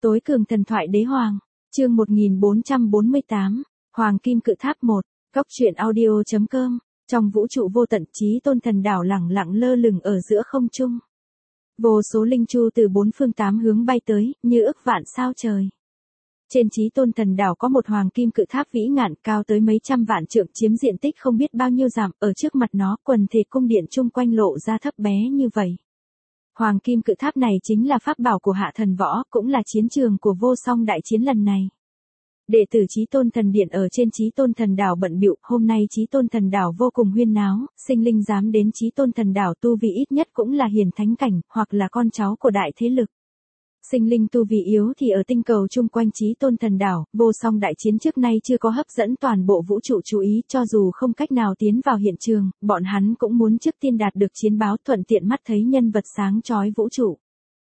Tối cường thần thoại đế hoàng, chương 1448, Hoàng Kim Cự Tháp 1, góc truyện audio.com, trong vũ trụ vô tận Chí Tôn thần đảo lẳng lặng lơ lửng ở giữa không trung. Vô số linh chu từ bốn phương tám hướng bay tới, như ức vạn sao trời. Trên Chí Tôn thần đảo có một hoàng kim cự tháp vĩ ngạn cao tới mấy trăm vạn trượng chiếm diện tích không biết bao nhiêu dặm, ở trước mặt nó quần thể cung điện chung quanh lộ ra thấp bé như vậy. Hoàng kim cự tháp này chính là pháp bảo của Hạ Thần Võ, cũng là chiến trường của vô song đại chiến lần này. Đệ tử Chí Tôn thần điện ở trên Chí Tôn thần đảo bận bịu, hôm nay Chí Tôn thần đảo vô cùng huyên náo, sinh linh dám đến Chí Tôn thần đảo tu vi ít nhất cũng là hiền thánh cảnh, hoặc là con cháu của đại thế lực. Sinh linh tu vi yếu thì ở tinh cầu chung quanh Chí Tôn thần đảo, vô song đại chiến trước nay chưa có hấp dẫn toàn bộ vũ trụ chú ý, cho dù không cách nào tiến vào hiện trường, bọn hắn cũng muốn trước tiên đạt được chiến báo, thuận tiện mắt thấy nhân vật sáng chói vũ trụ.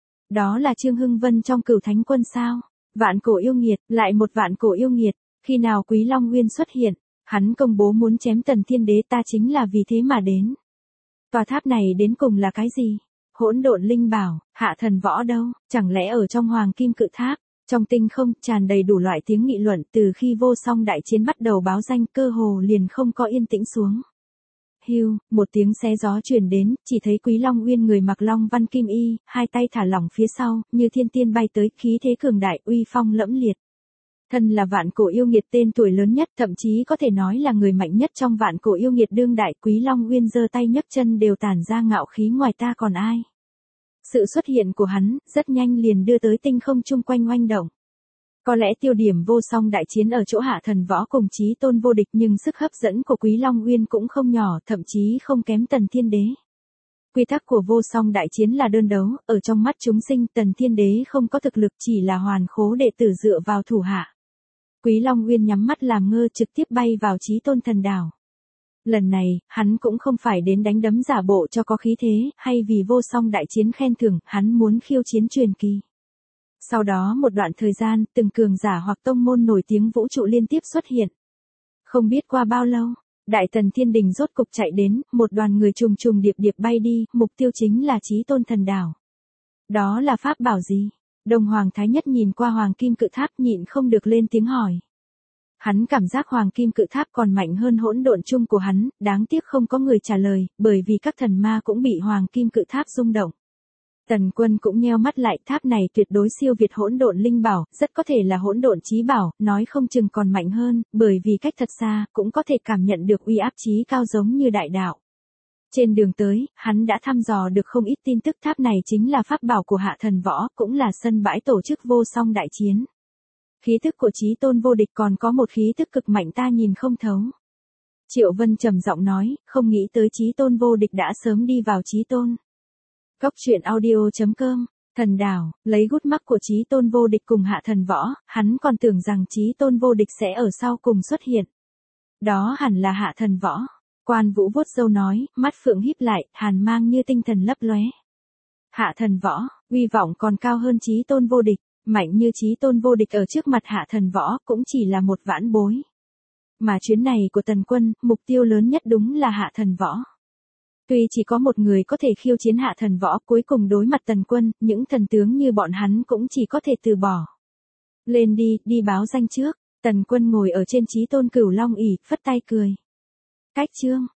Đó là Trương Hưng Vân trong Cửu Thánh Quân sao? Vạn cổ yêu nghiệt, lại một vạn cổ yêu nghiệt, khi nào Quý Long Nguyên xuất hiện, hắn công bố muốn chém Tần Thiên Đế, ta chính là vì thế mà đến. Tòa tháp này đến cùng là cái gì? Hỗn độn linh bảo, Hạ Thần Võ đâu? Chẳng lẽ ở trong Hoàng Kim Cự Tháp? Trong tinh không tràn đầy đủ loại tiếng nghị luận, từ khi vô song đại chiến bắt đầu báo danh, cơ hồ liền không có yên tĩnh xuống. Hưu, một tiếng xé gió truyền đến, chỉ thấy Quý Long Uyên người mặc long văn kim y, hai tay thả lỏng phía sau, như thiên tiên bay tới, khí thế cường đại, uy phong lẫm liệt. Thân là vạn cổ yêu nghiệt tên tuổi lớn nhất, thậm chí có thể nói là người mạnh nhất trong vạn cổ yêu nghiệt đương đại, Quý Long Uyên giơ tay nhấc chân đều tản ra ngạo khí, ngoài ta còn ai. Sự xuất hiện của hắn, rất nhanh liền đưa tới tinh không chung quanh oanh động. Có lẽ tiêu điểm vô song đại chiến ở chỗ Hạ Thần Võ cùng Chí Tôn vô địch, nhưng sức hấp dẫn của Quý Long Uyên cũng không nhỏ, thậm chí không kém Tần Thiên Đế. Quy tắc của vô song đại chiến là đơn đấu, ở trong mắt chúng sinh Tần Thiên Đế không có thực lực, chỉ là hoàn khố đệ tử dựa vào thủ hạ. Quý Long Uyên nhắm mắt làm ngơ, trực tiếp bay vào Chí Tôn thần đảo. Lần này, hắn cũng không phải đến đánh đấm giả bộ cho có khí thế, hay vì vô song đại chiến khen thưởng, hắn muốn khiêu chiến truyền kỳ. Sau đó một đoạn thời gian, từng cường giả hoặc tông môn nổi tiếng vũ trụ liên tiếp xuất hiện. Không biết qua bao lâu, Đại Tần Thiên Đình rốt cục chạy đến, một đoàn người trùng trùng điệp điệp bay đi, mục tiêu chính là Chí Tôn thần đảo. Đó là pháp bảo gì? Đông Hoàng Thái Nhất nhìn qua Hoàng Kim Cự Tháp nhịn không được lên tiếng hỏi. Hắn cảm giác Hoàng Kim Cự Tháp còn mạnh hơn hỗn độn chung của hắn, đáng tiếc không có người trả lời, bởi vì các thần ma cũng bị Hoàng Kim Cự Tháp rung động. Tần Quân cũng nheo mắt lại, tháp này tuyệt đối siêu việt hỗn độn linh bảo, rất có thể là hỗn độn chí bảo, nói không chừng còn mạnh hơn, bởi vì cách thật xa, cũng có thể cảm nhận được uy áp chí cao giống như đại đạo. Trên đường tới, hắn đã thăm dò được không ít tin tức, tháp này chính là pháp bảo của Hạ Thần Võ, cũng là sân bãi tổ chức vô song đại chiến. Khí thức của Chí Tôn vô địch còn có một khí thức cực mạnh ta nhìn không thấu. Triệu Vân trầm giọng nói, không nghĩ tới Chí Tôn vô địch đã sớm đi vào Chí Tôn. Góc truyện audio.com, thần đảo, lấy gút mắc của Chí Tôn vô địch cùng Hạ Thần Võ, hắn còn tưởng rằng Chí Tôn vô địch sẽ ở sau cùng xuất hiện. Đó hẳn là Hạ Thần Võ. Quan Vũ vuốt râu nói, mắt phượng híp lại, hàn mang như tinh thần lấp lóe. Hạ Thần Võ, uy vọng còn cao hơn Chí Tôn vô địch, mạnh như Chí Tôn vô địch ở trước mặt Hạ Thần Võ cũng chỉ là một vãn bối. Mà chuyến này của Tần Quân, mục tiêu lớn nhất đúng là Hạ Thần Võ. Tuy chỉ có một người có thể khiêu chiến Hạ Thần Võ, cuối cùng đối mặt Tần Quân, những thần tướng như bọn hắn cũng chỉ có thể từ bỏ. Lên đi, đi báo danh trước. Tần Quân ngồi ở trên Chí Tôn Cửu Long ỷ, phất tay cười. Cách chương,